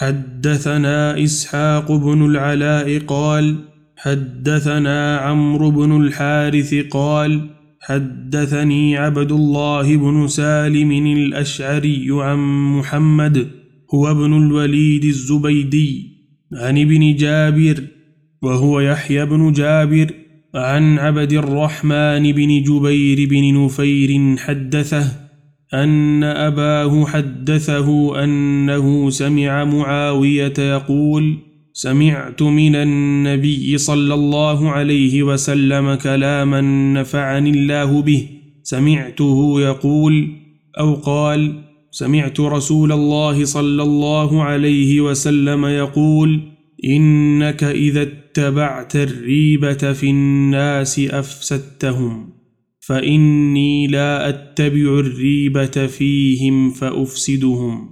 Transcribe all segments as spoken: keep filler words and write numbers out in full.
حدثنا إسحاق بن العلاء قال حدثنا عمرو بن الحارث قال حدثني عبد الله بن سالم الأشعري عن محمد هو ابن الوليد الزبيدي عن ابن جابر وهو يحيى بن جابر عن عبد الرحمن بن جبير بن نفير حدثه أن أباه حدثه أنه سمع معاوية يقول سمعت من النبي صلى الله عليه وسلم كلاما نفعني الله به سمعته يقول أو قال سمعت رسول الله صلى الله عليه وسلم يقول إنك إذا اتبعت الريبة في الناس أفسدتهم فإني لا أتبع الريبة فيهم فأفسدهم.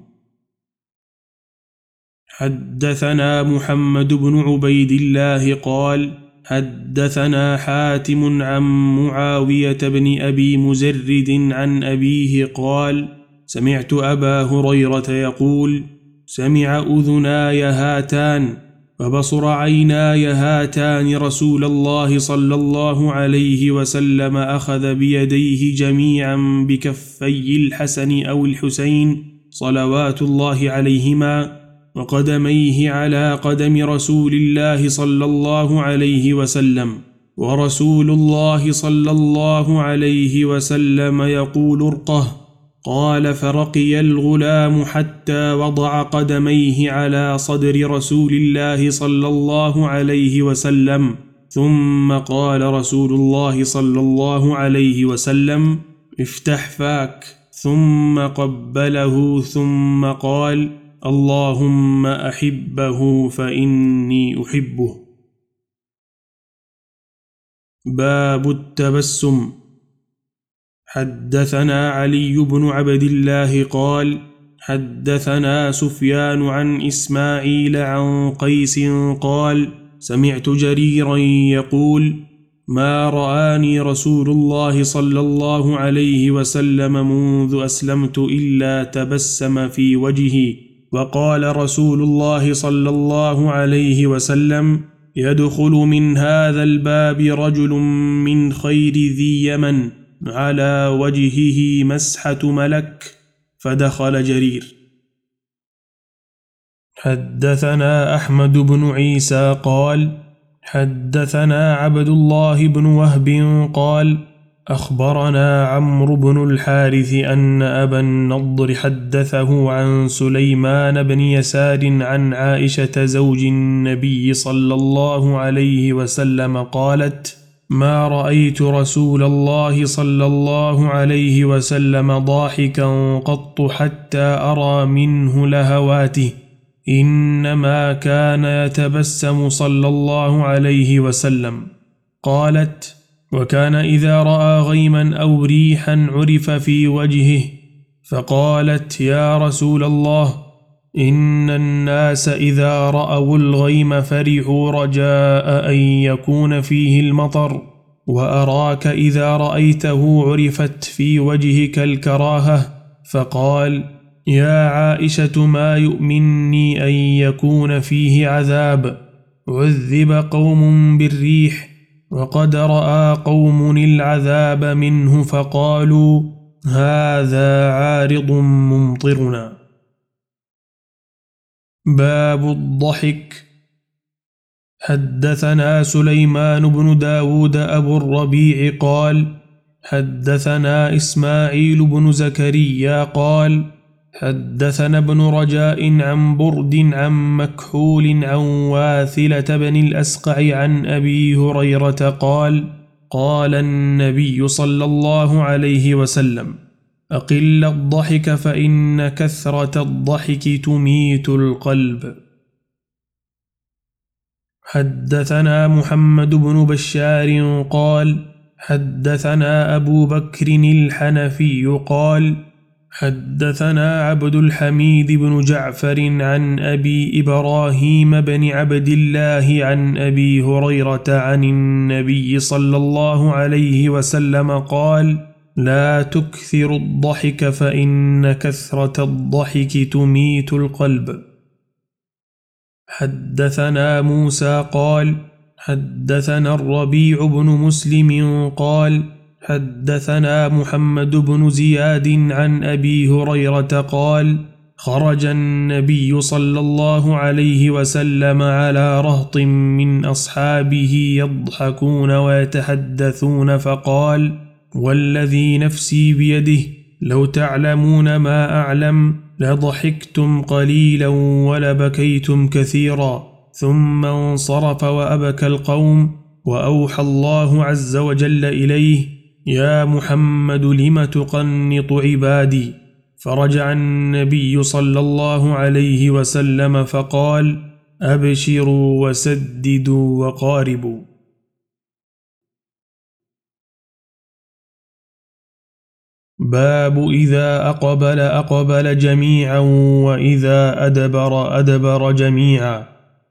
حدثنا محمد بن عبيد الله قال حدثنا حاتم عن معاوية بن أبي مزرد عن أبيه قال سمعت أبا هريرة يقول سمع أذناي هاتان وبصر عيناي هاتان رسول الله صلى الله عليه وسلم أخذ بيديه جميعا بكفي الحسن أو الحسين صلوات الله عليهما وقدميه على قدم رسول الله صلى الله عليه وسلم ورسول الله صلى الله عليه وسلم يقول ارقه قال فرقي الغلام حتى وضع قدميه على صدر رسول الله صلى الله عليه وسلم ثم قال رسول الله صلى الله عليه وسلم افتح فاك ثم قبله ثم قال اللهم أحبه فإني أحبه. باب التبسم. حدثنا علي بن عبد الله قال حدثنا سفيان عن إسماعيل عن قيس قال سمعت جريرا يقول ما رآني رسول الله صلى الله عليه وسلم منذ أسلمت إلا تبسم في وجهي وقال رسول الله صلى الله عليه وسلم يدخل من هذا الباب رجل من خير ذي يمن على وجهه مسحة ملك فدخل جرير. حدثنا أحمد بن عيسى قال حدثنا عبد الله بن وهب قال أخبرنا عمرو بن الحارث أن أبا النضر حدثه عن سليمان بن يسار عن عائشة زوج النبي صلى الله عليه وسلم قالت ما رأيت رسول الله صلى الله عليه وسلم ضاحكا قط حتى أرى منه لهواته إنما كان يتبسم صلى الله عليه وسلم. قالت وكان إذا رأى غيما أو ريحا عرف في وجهه فقالت يا رسول الله إن الناس إذا رأوا الغيم فرحوا رجاء أن يكون فيه المطر وأراك إذا رأيته عرفت في وجهك الكراهة فقال يا عائشة ما يؤمنني أن يكون فيه عذاب عذب قوم بالريح وقد رأى قوم العذاب منه فقالوا هذا عارض ممطرنا. باب الضحك. حدثنا سليمان بن داود أبو الربيع قال حدثنا إسماعيل بن زكريا قال حدثنا ابن رجاء عن برد عن مكحول عن واثلة بن الأسقع عن أبي هريرة قال قال النبي صلى الله عليه وسلم أقل الضحك فإن كثرة الضحك تميت القلب. حدثنا محمد بن بشار قال حدثنا أبو بكر الحنفي قال حدثنا عبد الحميد بن جعفر عن أبي إبراهيم بن عبد الله عن أبي هريرة عن النبي صلى الله عليه وسلم قال لا تكثر الضحك فإن كثرة الضحك تميت القلب. حدثنا موسى قال حدثنا الربيع بن مسلم قال حدثنا محمد بن زياد عن أبي هريرة قال خرج النبي صلى الله عليه وسلم على رهط من أصحابه يضحكون ويتحدثون فقال والذي نفسي بيده لو تعلمون ما أعلم لضحكتم قليلا ولبكيتم كثيرا. ثم انصرف وأبكى القوم وأوحى الله عز وجل إليه يا محمد لم تقنط عبادي؟ فرجع النبي صلى الله عليه وسلم فقال أبشروا وسددوا وقاربوا. باب إذا أقبل أقبل جميعا وإذا أدبر أدبر جميعا.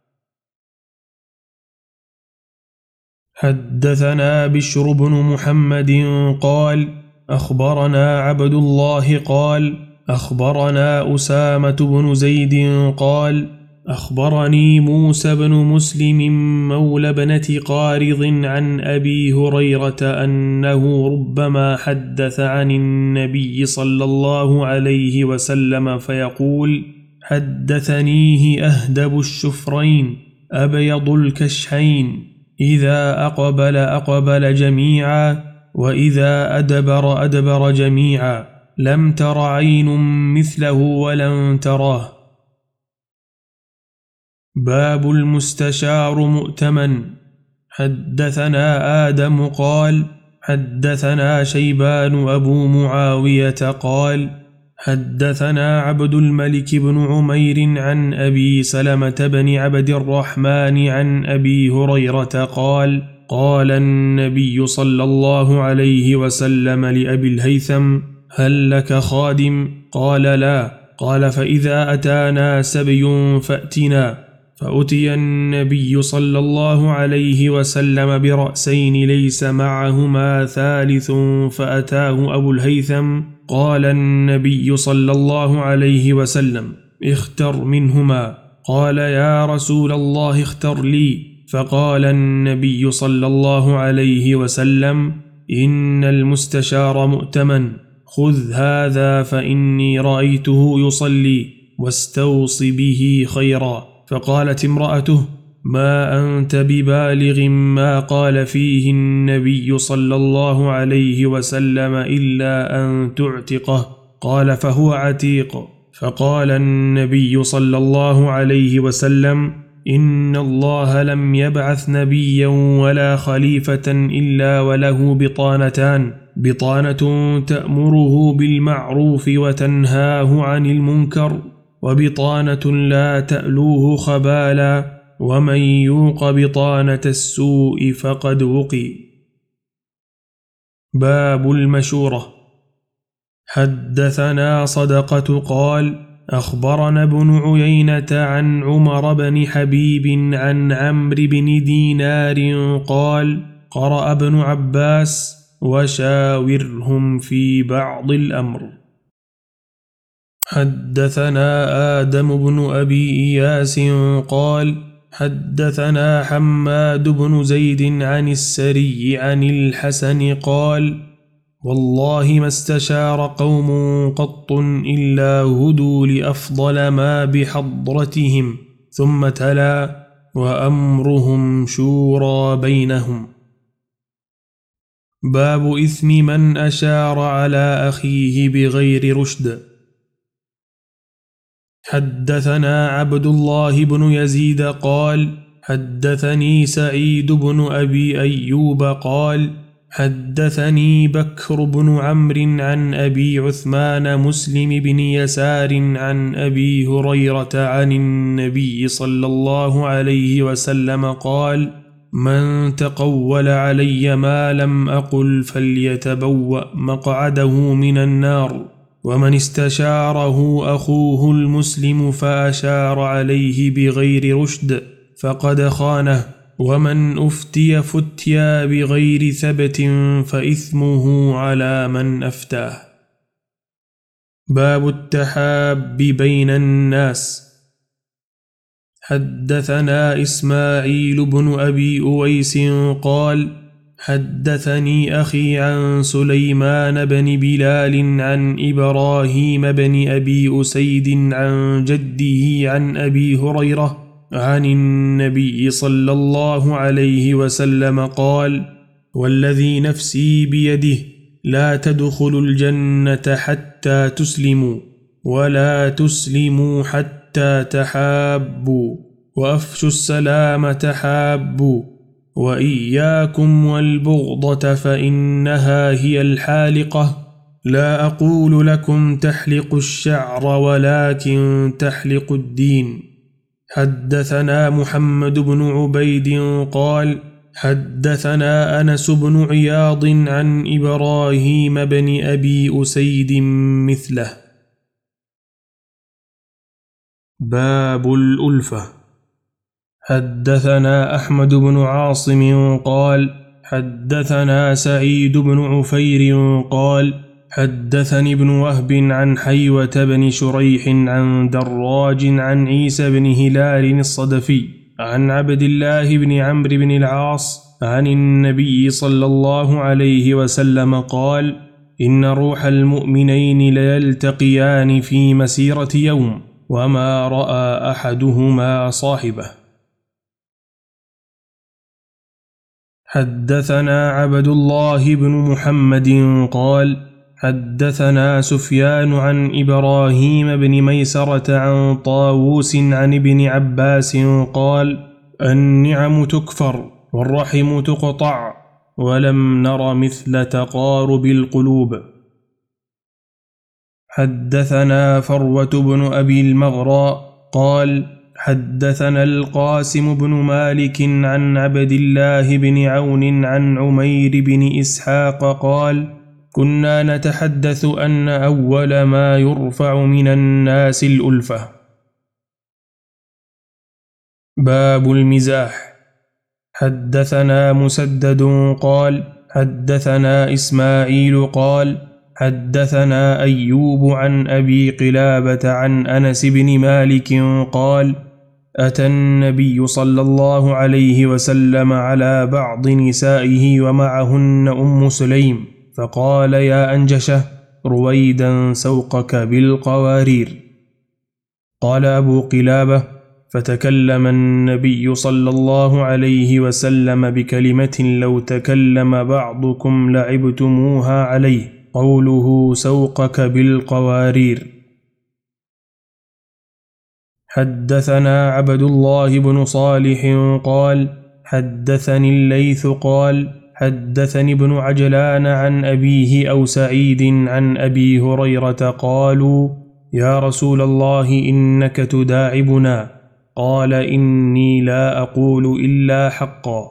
حدثنا بشر بن محمد قال أخبرنا عبد الله قال أخبرنا أسامة بن زيد قال أخبرني موسى بن مسلم مولى ابنة قارض عن أبي هريرة أنه ربما حدث عن النبي صلى الله عليه وسلم فيقول حدثنيه أهدب الشفرين أبيض الكشحين إذا أقبل أقبل جميعا وإذا أدبر أدبر جميعا لم تر عين مثله ولن تراه. باب المستشار مؤتمن. حدثنا آدم قال حدثنا شيبان أبو معاوية قال حدثنا عبد الملك بن عمير عن أبي سلمة بن عبد الرحمن عن أبي هريرة قال قال النبي صلى الله عليه وسلم لأبي الهيثم هل لك خادم؟ قال لا. قال فإذا أتانا سبي فأتنا. فأتي النبي صلى الله عليه وسلم برأسين ليس معهما ثالث فأتاه أبو الهيثم. قال النبي صلى الله عليه وسلم اختر منهما. قال يا رسول الله اختر لي. فقال النبي صلى الله عليه وسلم إن المستشار مؤتمن خذ هذا فإني رأيته يصلي واستوص به خيرا. فقالت امرأته ما أنت ببالغ ما قال فيه النبي صلى الله عليه وسلم إلا أن تعتقه. قال فهو عتيق. فقال النبي صلى الله عليه وسلم إن الله لم يبعث نبيا ولا خليفة إلا وله بطانتان بطانة تأمره بالمعروف وتنهاه عن المنكر وبطانة لا تألوه خبالا ومن يوق بطانة السوء فقد وقي. باب المشورة. حدثنا صدقة قال أخبرنا ابن عيينة عن عمر بن حبيب عن عمرو بن دينار قال قرأ ابن عباس وشاورهم في بعض الأمر. حدثنا آدم بن أبي إياس قال حدثنا حماد بن زيد عن السري عن الحسن قال والله ما استشار قوم قط إلا هدوا لأفضل ما بحضرتهم. ثم تلا وأمرهم شورى بينهم. باب إثم من أشار على أخيه بغير رشد. حدثنا عبد الله بن يزيد قال حدثني سعيد بن أبي أيوب قال حدثني بكر بن عمرو عن أبي عثمان مسلم بن يسار عن أبي هريرة عن النبي صلى الله عليه وسلم قال من تقول علي ما لم أقل فليتبوأ مقعده من النار. ومن استشاره أخوه المسلم فأشار عليه بغير رشد فقد خانه. ومن أفتي فتيا بغير ثبت فإثمه على من أفتاه. باب التحاب بين الناس. حدثنا إسماعيل بن أبي أويس قال حدثني أخي عن سليمان بن بلال عن إبراهيم بن أبي أسيد عن جده عن أبي هريرة عن النبي صلى الله عليه وسلم قال والذي نفسي بيده لا تدخلوا الجنة حتى تسلموا ولا تسلموا حتى تحابوا وأفشوا السلام تحابوا وإياكم والبغضة فإنها هي الحالقة لا أقول لكم تحلق الشعر ولكن تحلق الدين. حدثنا محمد بن عبيد قال حدثنا أنس بن عياض عن إبراهيم بن أبي أسيد مثله. باب الألفة. حدثنا أحمد بن عاصم قال حدثنا سعيد بن عفير قال حدثني ابن وهب عن حيوة بن شريح عن دراج عن عيسى بن هلال الصدفي عن عبد الله بن عمرو بن العاص عن النبي صلى الله عليه وسلم قال إن روح المؤمنين ليلتقيان في مسيرة يوم وما رأى أحدهما صاحبه. حدثنا عبد الله بن محمد قال حدثنا سفيان عن إبراهيم بن ميسرة عن طاووس عن ابن عباس قال النعم تكفر والرحم تقطع ولم نر مثل تقارب القلوب. حدثنا فروة بن أبي المغرى قال حدثنا القاسم بن مالك عن عبد الله بن عون عن عمير بن إسحاق قال كنا نتحدث أن أول ما يرفع من الناس الألفة. باب المزاح. حدثنا مسدد قال حدثنا إسماعيل قال حدثنا أيوب عن أبي قلابة عن أنس بن مالك قال أتى النبي صلى الله عليه وسلم على بعض نسائه ومعهن أم سليم فقال يا أنجشة رويدا سوقك بالقوارير. قال أبو قلابة فتكلم النبي صلى الله عليه وسلم بكلمة لو تكلم بعضكم لعبتموها عليه قوله سوقك بالقوارير. حدثنا عبد الله بن صالح قال حدثني الليث قال حدثني ابن عجلان عن أبيه أو سعيد عن أبي هريرة قالوا يا رسول الله إنك تداعبنا قال إني لا أقول إلا حقا.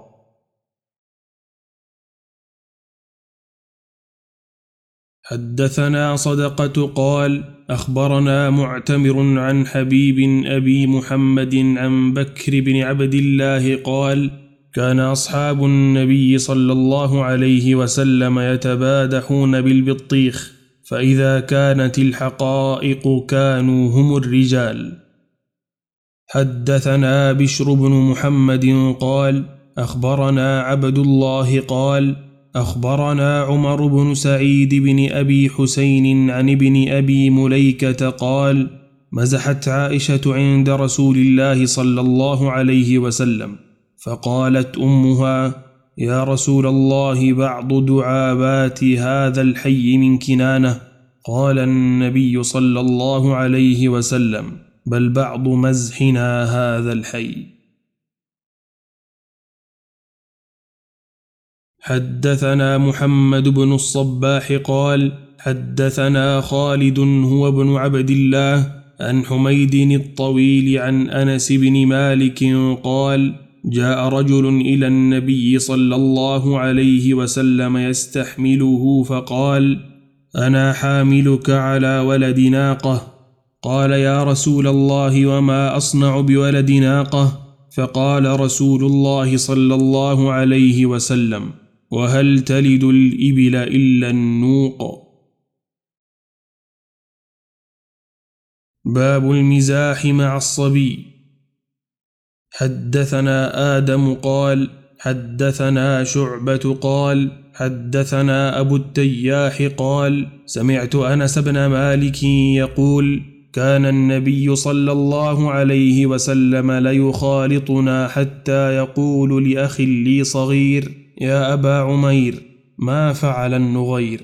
حدثنا صدقة قال أخبرنا معتمر عن حبيب أبي محمد عن بكر بن عبد الله قال كان أصحاب النبي صلى الله عليه وسلم يتبادحون بالبطيخ فإذا كانت الحقائق كانوا هم الرجال. حدثنا بشر بن محمد قال أخبرنا عبد الله قال أخبرنا عمر بن سعيد بن أبي حسين عن ابن أبي مليكة قال مزحت عائشة عند رسول الله صلى الله عليه وسلم فقالت أمها يا رسول الله بعض دعابات هذا الحي من كنانة. قال النبي صلى الله عليه وسلم بل بعض مزحنا هذا الحي. حدثنا محمد بن الصباح قال حدثنا خالد هو بن عبد الله عن حميد الطويل عن أنس بن مالك قال جاء رجل إلى النبي صلى الله عليه وسلم يستحمله فقال أنا حاملك على ولد ناقة. قال يا رسول الله وما أصنع بولد ناقة؟ فقال رسول الله صلى الله عليه وسلم وهل تلد الإبل إلا النوق. باب المزاح مع الصبي. حدثنا آدم قال حدثنا شعبة قال حدثنا أبو التياح قال سمعت أنس بن مالك يقول كان النبي صلى الله عليه وسلم ليخالطنا حتى يقول لأخ لي صغير يا أبا عمير ما فعل النغير.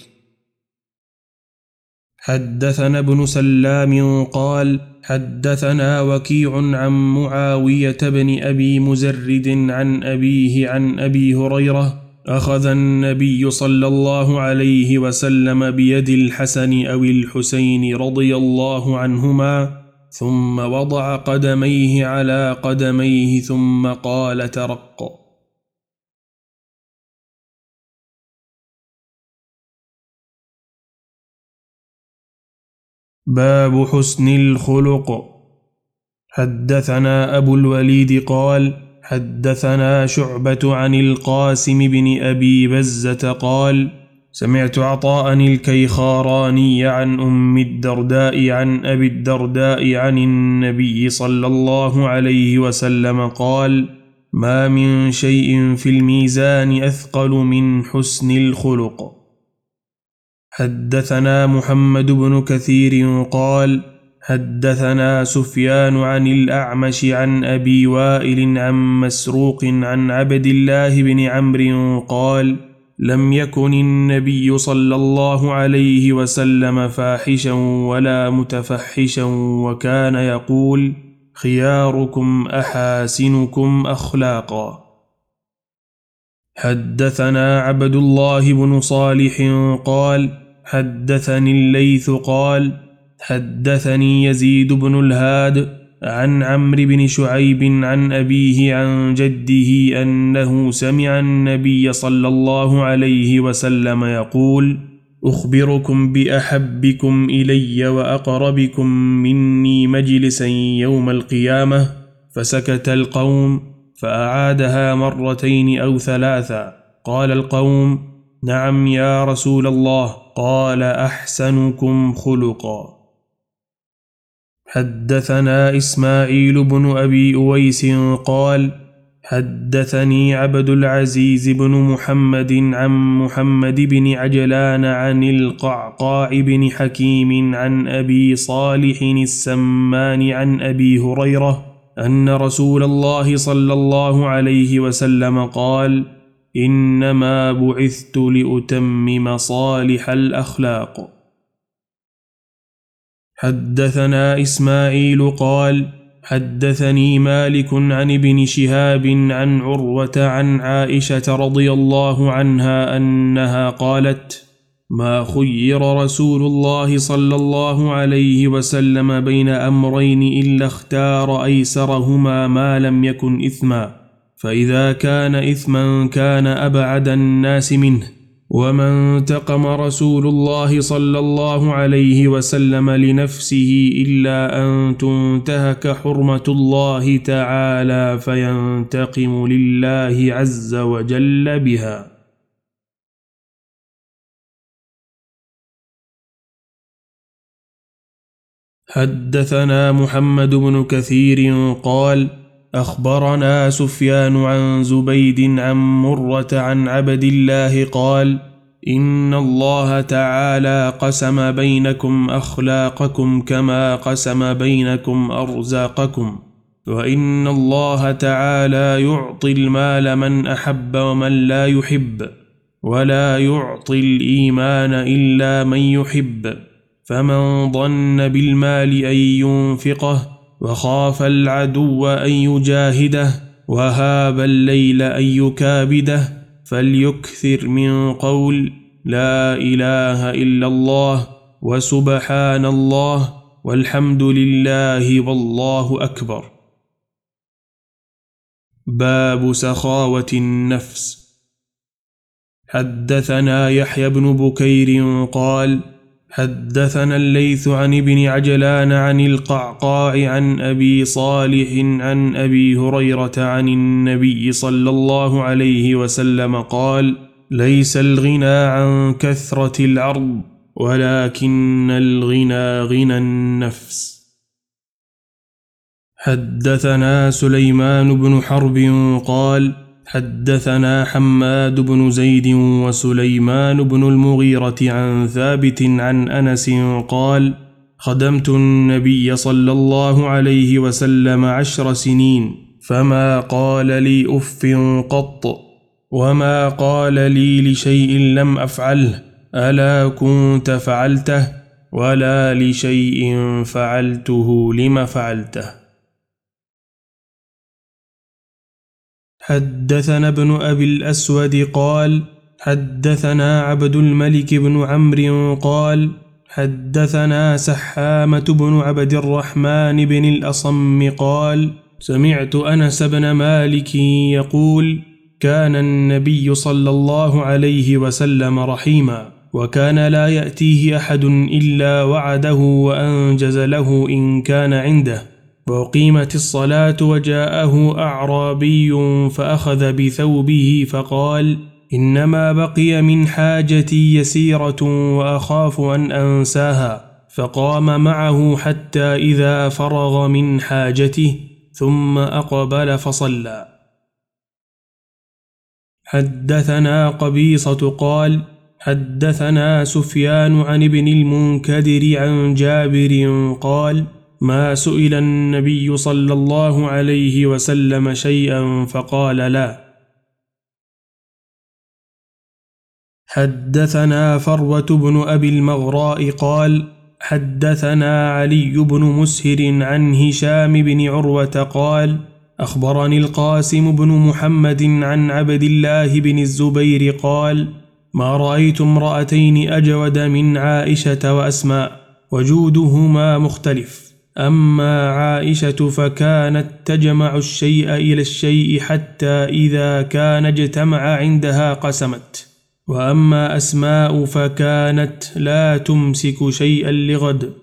حدثنا ابن سلام قال حدثنا وكيع عن معاوية بن أبي مزرد عن أبيه عن أبي هريرة أخذ النبي صلى الله عليه وسلم بيد الحسن أو الحسين رضي الله عنهما ثم وضع قدميه على قدميه ثم قال ترق. باب حسن الخلق. حدثنا أبو الوليد قال حدثنا شعبة عن القاسم بن أبي بزة قال سمعت عطاء الكيخاراني عن أم الدرداء عن أبي الدرداء عن النبي صلى الله عليه وسلم قال ما من شيء في الميزان أثقل من حسن الخلق. حدثنا محمد بن كثير قال حدثنا سفيان عن الأعمش عن أبي وائل عن مسروق عن عبد الله بن عمرو قال لم يكن النبي صلى الله عليه وسلم فاحشا ولا متفحشا وكان يقول خياركم أحاسنكم أخلاقا. حدثنا عبد الله بن صالح قال حدثني الليث قال حدثني يزيد بن الهاد عن عمرو بن شعيب عن أبيه عن جده أنه سمع النبي صلى الله عليه وسلم يقول أخبركم بأحبكم إلي وأقربكم مني مجلسا يوم القيامة فسكت القوم فأعادها مرتين أو ثلاثا قال القوم نعم يا رسول الله قال أحسنكم خلقا. حدثنا إسماعيل بن أبي أويس قال حدثني عبد العزيز بن محمد عن محمد بن عجلان عن القعقاع بن حكيم عن أبي صالح السمان عن أبي هريرة أن رسول الله صلى الله عليه وسلم قال إنما بعثت لأتمم صالح الأخلاق. حدثنا إسماعيل قال حدثني مالك عن ابن شهاب عن عروة عن عائشة رضي الله عنها أنها قالت ما خير رسول الله صلى الله عليه وسلم بين أمرين إلا اختار أيسرهما ما لم يكن إثما فإذا كان إثما كان أبعد الناس منه وما انتقم رسول الله صلى الله عليه وسلم لنفسه إلا أن تنتهك حرمة الله تعالى فينتقم لله عز وجل بها. حدثنا محمد بن كثير قال أخبرنا سفيان عن زبيد عن مرة عن عبد الله قال إن الله تعالى قسم بينكم أخلاقكم كما قسم بينكم أرزاقكم وإن الله تعالى يعطي المال من أحب ومن لا يحب ولا يعطي الإيمان إلا من يحب فمن ظن بالمال أن ينفقه وخاف العدو أن يجاهده وهاب الليل أن يكابده فليكثر من قول لا إله إلا الله وسبحان الله والحمد لله والله أكبر. باب سخاوة النفس. حدثنا يحيى بن بكير قال حدثنا الليث عن ابن عجلان عن القعقاع عن أبي صالح عن أبي هريرة عن النبي صلى الله عليه وسلم قال ليس الغنى عن كثرة العرض ولكن الغنى غنى النفس. حدثنا سليمان بن حرب قال حدثنا حماد بن زيد وسليمان بن المغيرة عن ثابت عن أنس قال خدمت النبي صلى الله عليه وسلم عشر سنين فما قال لي أف قط، وما قال لي لشيء لم أفعله ألا كنت فعلته، ولا لشيء فعلته لم فعلته. حدثنا ابن أبي الأسود قال حدثنا عبد الملك بن عمرو قال حدثنا سحامة بن عبد الرحمن بن الأصم قال سمعت أنس بن مالك يقول كان النبي صلى الله عليه وسلم رحيما، وكان لا يأتيه أحد إلا وعده وأنجز له إن كان عنده، وقيمت الصلاة وجاءه أعرابي فأخذ بثوبه فقال إنما بقي من حاجتي يسيرة وأخاف أن أنساها، فقام معه حتى إذا فرغ من حاجته ثم أقبل فصلى. حدثنا قبيصة قال حدثنا سفيان عن ابن المنكدر عن جابر قال ما سئل النبي صلى الله عليه وسلم شيئا فقال لا. حدثنا فروة بن أبي المغراء قال حدثنا علي بن مسهر عن هشام بن عروة قال أخبرني القاسم بن محمد عن عبد الله بن الزبير قال ما رأيت امرأتين أجود من عائشة وأسماء، وجودهما مختلف، أما عائشة فكانت تجمع الشيء إلى الشيء حتى إذا كان اجتمع عندها قسمت، وأما أسماء فكانت لا تمسك شيئا لغد.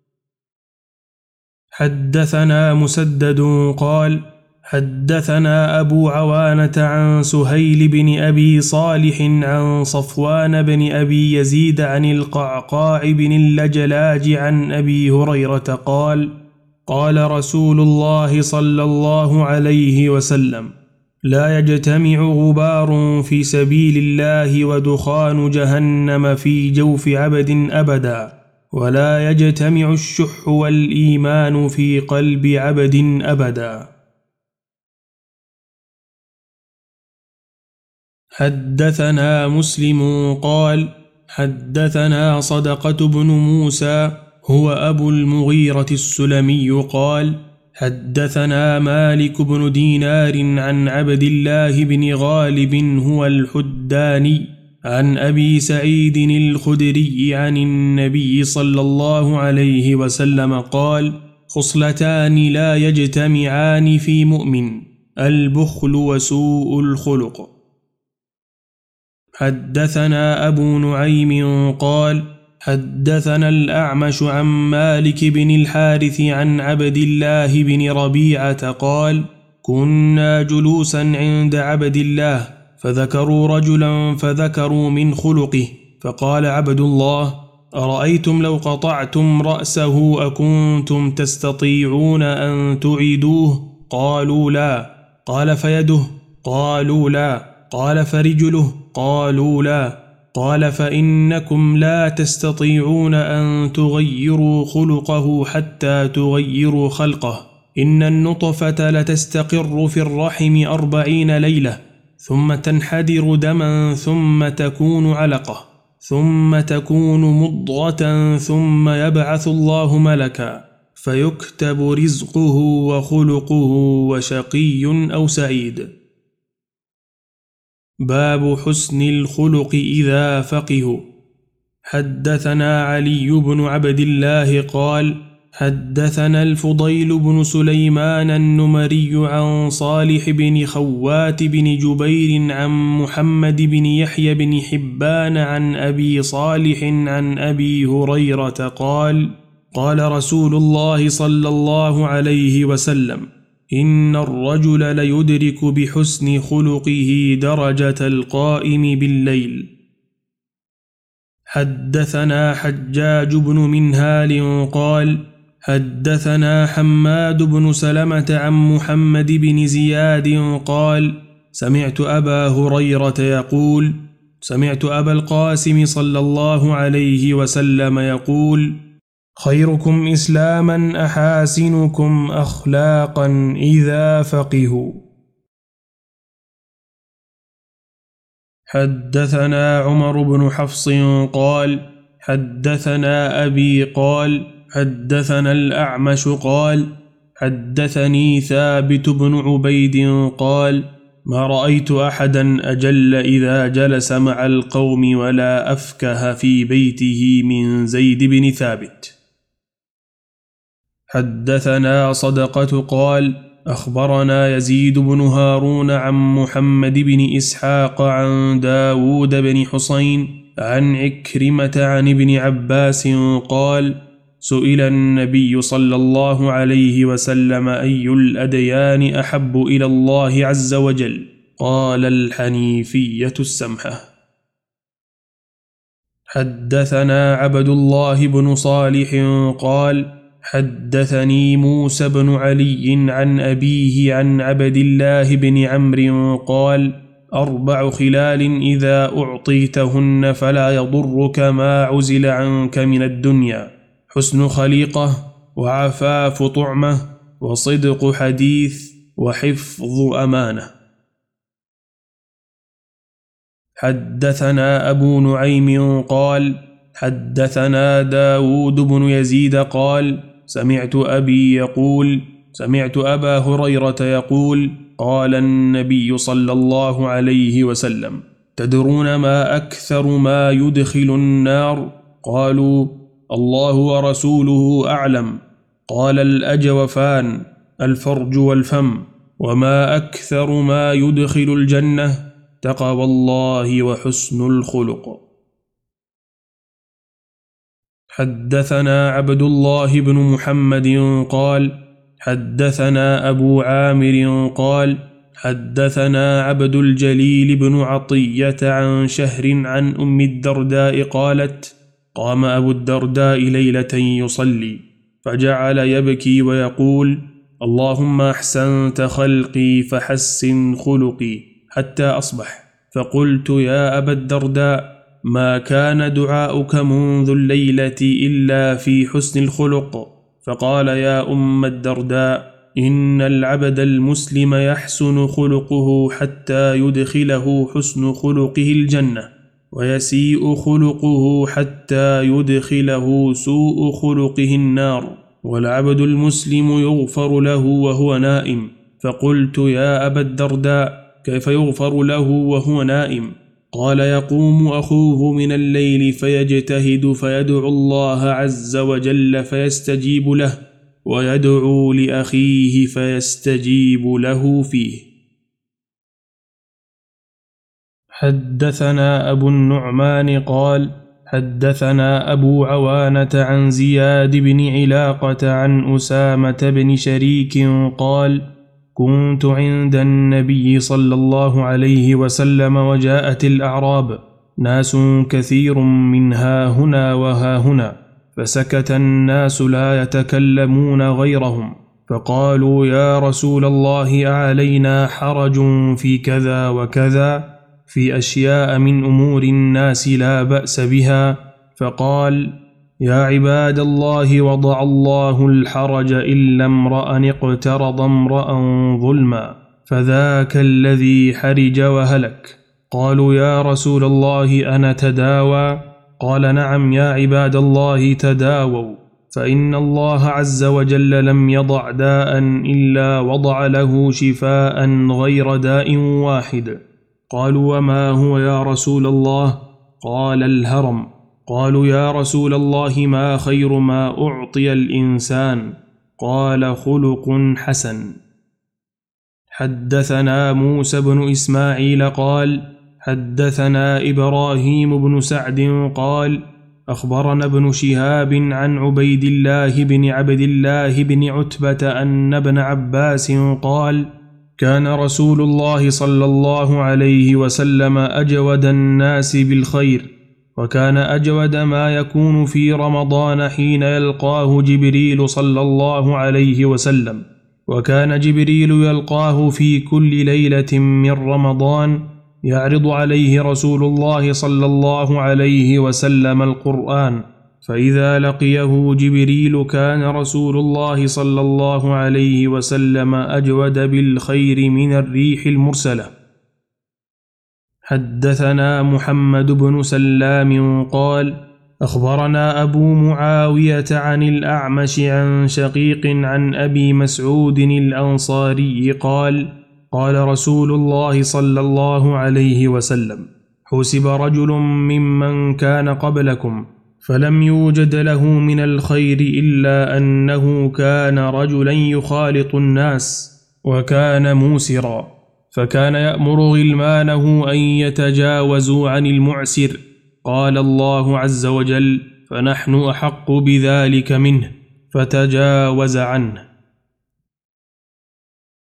حدثنا مسدد قال حدثنا أبو عوانة عن سهيل بن أبي صالح عن صفوان بن أبي يزيد عن القعقاع بن اللجلاج عن أبي هريرة قال قال رسول الله صلى الله عليه وسلم لا يجتمع غبار في سبيل الله ودخان جهنم في جوف عبد أبدا، ولا يجتمع الشح والإيمان في قلب عبد أبدا. حدثنا مسلم قال حدثنا صدقة بن موسى هو أبو المغيرة السلمي قال حدثنا مالك بن دينار عن عبد الله بن غالب هو الحداني عن أبي سعيد الخدري عن النبي صلى الله عليه وسلم قال خصلتان لا يجتمعان في مؤمن: البخل وسوء الخلق. حدثنا أبو نعيم قال حدثنا الأعمش عن مالك بن الحارث عن عبد الله بن ربيعة قال كنا جلوسا عند عبد الله فذكروا رجلا فذكروا من خلقه، فقال عبد الله أرأيتم لو قطعتم رأسه أكنتم تستطيعون أن تعيدوه؟ قالوا لا. قال فيده؟ قالوا لا. قال فرجله؟ قالوا لا. قال فإنكم لا تستطيعون أن تغيروا خلقه حتى تغيروا خلقه. إن النطفة لتستقر في الرحم أربعين ليلة ثم تنحدر دما ثم تكون علقة ثم تكون مضغة ثم يبعث الله ملكا فيكتب رزقه وخلقه وشقي أو سعيد. باب حسن الخلق إذا فقهوا. حدثنا علي بن عبد الله قال حدثنا الفضيل بن سليمان النمري عن صالح بن خوات بن جبير عن محمد بن يحيى بن حبان عن أبي صالح عن أبي هريرة قال قال رسول الله صلى الله عليه وسلم إن الرجل ليدرك بحسن خلقه درجة القائم بالليل. حدثنا حجاج بن منهال قال حدثنا حماد بن سلمة عن محمد بن زياد قال سمعت أبا هريرة يقول سمعت أبا القاسم صلى الله عليه وسلم يقول خيركم إسلاما أحاسنكم أخلاقا إذا فقهوا. حدثنا عمر بن حفص قال حدثنا أبي قال حدثنا الأعمش قال حدثني ثابت بن عبيد قال ما رأيت أحدا أجل إذا جلس مع القوم ولا أفكه في بيته من زيد بن ثابت. حدثنا صدقة قال أخبرنا يزيد بن هارون عن محمد بن إسحاق عن داود بن حسين عن عكرمة عن ابن عباس قال سئل النبي صلى الله عليه وسلم أي الأديان أحب إلى الله عز وجل؟ قال الحنيفية السمحة. حدثنا عبد الله بن صالح قال حدثني موسى بن علي عن أبيه عن عبد الله بن عمرو قال أربع خلال إذا أعطيتهن فلا يضرك ما عزل عنك من الدنيا: حسن خليقة، وعفاف طعمة، وصدق حديث، وحفظ أمانة. حدثنا أبو نعيم قال حدثنا داود بن يزيد قال سمعت أبي يقول سمعت أبا هريرة يقول قال النبي صلى الله عليه وسلم تدرون ما أكثر ما يدخل النار؟ قالوا الله ورسوله أعلم. قال الأجوفان: الفرج والفم. وما أكثر ما يدخل الجنة؟ تقوى الله وحسن الخلق. حدثنا عبد الله بن محمد قال حدثنا أبو عامر قال حدثنا عبد الجليل بن عطية عن شهر عن أم الدرداء قالت قام أبو الدرداء ليلة يصلي فجعل يبكي ويقول اللهم أحسنت خلقي فحسن خلقي حتى أصبح. فقلت يا أبا الدرداء ما كان دعاؤك منذ الليلة إلا في حسن الخلق؟ فقال يا أم الدرداء إن العبد المسلم يحسن خلقه حتى يدخله حسن خلقه الجنة، ويسيء خلقه حتى يدخله سوء خلقه النار، والعبد المسلم يغفر له وهو نائم. فقلت يا أبا الدرداء كيف يغفر له وهو نائم؟ قال يقوم أخوه من الليل فيجتهد فيدعو الله عز وجل فيستجيب له، ويدعو لأخيه فيستجيب له فيه. حدثنا أبو النعمان قال حدثنا أبو عوانة عن زياد بن علاقة عن أسامة بن شريك قال كنت عند النبي صلى الله عليه وسلم وجاءت الأعراب ناس كثير من ها هنا وها هنا، فسكت الناس لا يتكلمون غيرهم، فقالوا يا رسول الله أعلينا حرج في كذا وكذا، في أشياء من أمور الناس لا بأس بها؟ فقال يا عباد الله وضع الله الحرج إلا امرأ اقترض امرأ ظلما فذاك الذي حرج وهلك. قالوا يا رسول الله أنا تداوى؟ قال نعم يا عباد الله تداووا، فإن الله عز وجل لم يضع داء إلا وضع له شفاء غير داء واحد. قالوا وما هو يا رسول الله؟ قال الهرم. قالوا يا رسول الله ما خير ما أعطي الإنسان؟ قال خلق حسن. حدثنا موسى بن إسماعيل قال حدثنا إبراهيم بن سعد قال أخبرنا ابن شهاب عن عبيد الله بن عبد الله بن عتبة أن ابن عباس قال كان رسول الله صلى الله عليه وسلم أجود الناس بالخير، وكان أجود ما يكون في رمضان حين يلقاه جبريل صلى الله عليه وسلم، وكان جبريل يلقاه في كل ليلة من رمضان يعرض عليه رسول الله صلى الله عليه وسلم القرآن، فإذا لقيه جبريل كان رسول الله صلى الله عليه وسلم أجود بالخير من الريح المرسلة. حدثنا محمد بن سلام قال أخبرنا أبو معاوية عن الأعمش عن شقيق عن أبي مسعود الأنصاري قال قال رسول الله صلى الله عليه وسلم حسب رجل ممن كان قبلكم فلم يوجد له من الخير إلا أنه كان رجلا يخالط الناس وكان موسرا، فكان يأمر غلمانه أن يتجاوزوا عن المعسر، قال الله عز وجل فنحن أحق بذلك منه فتجاوز عنه.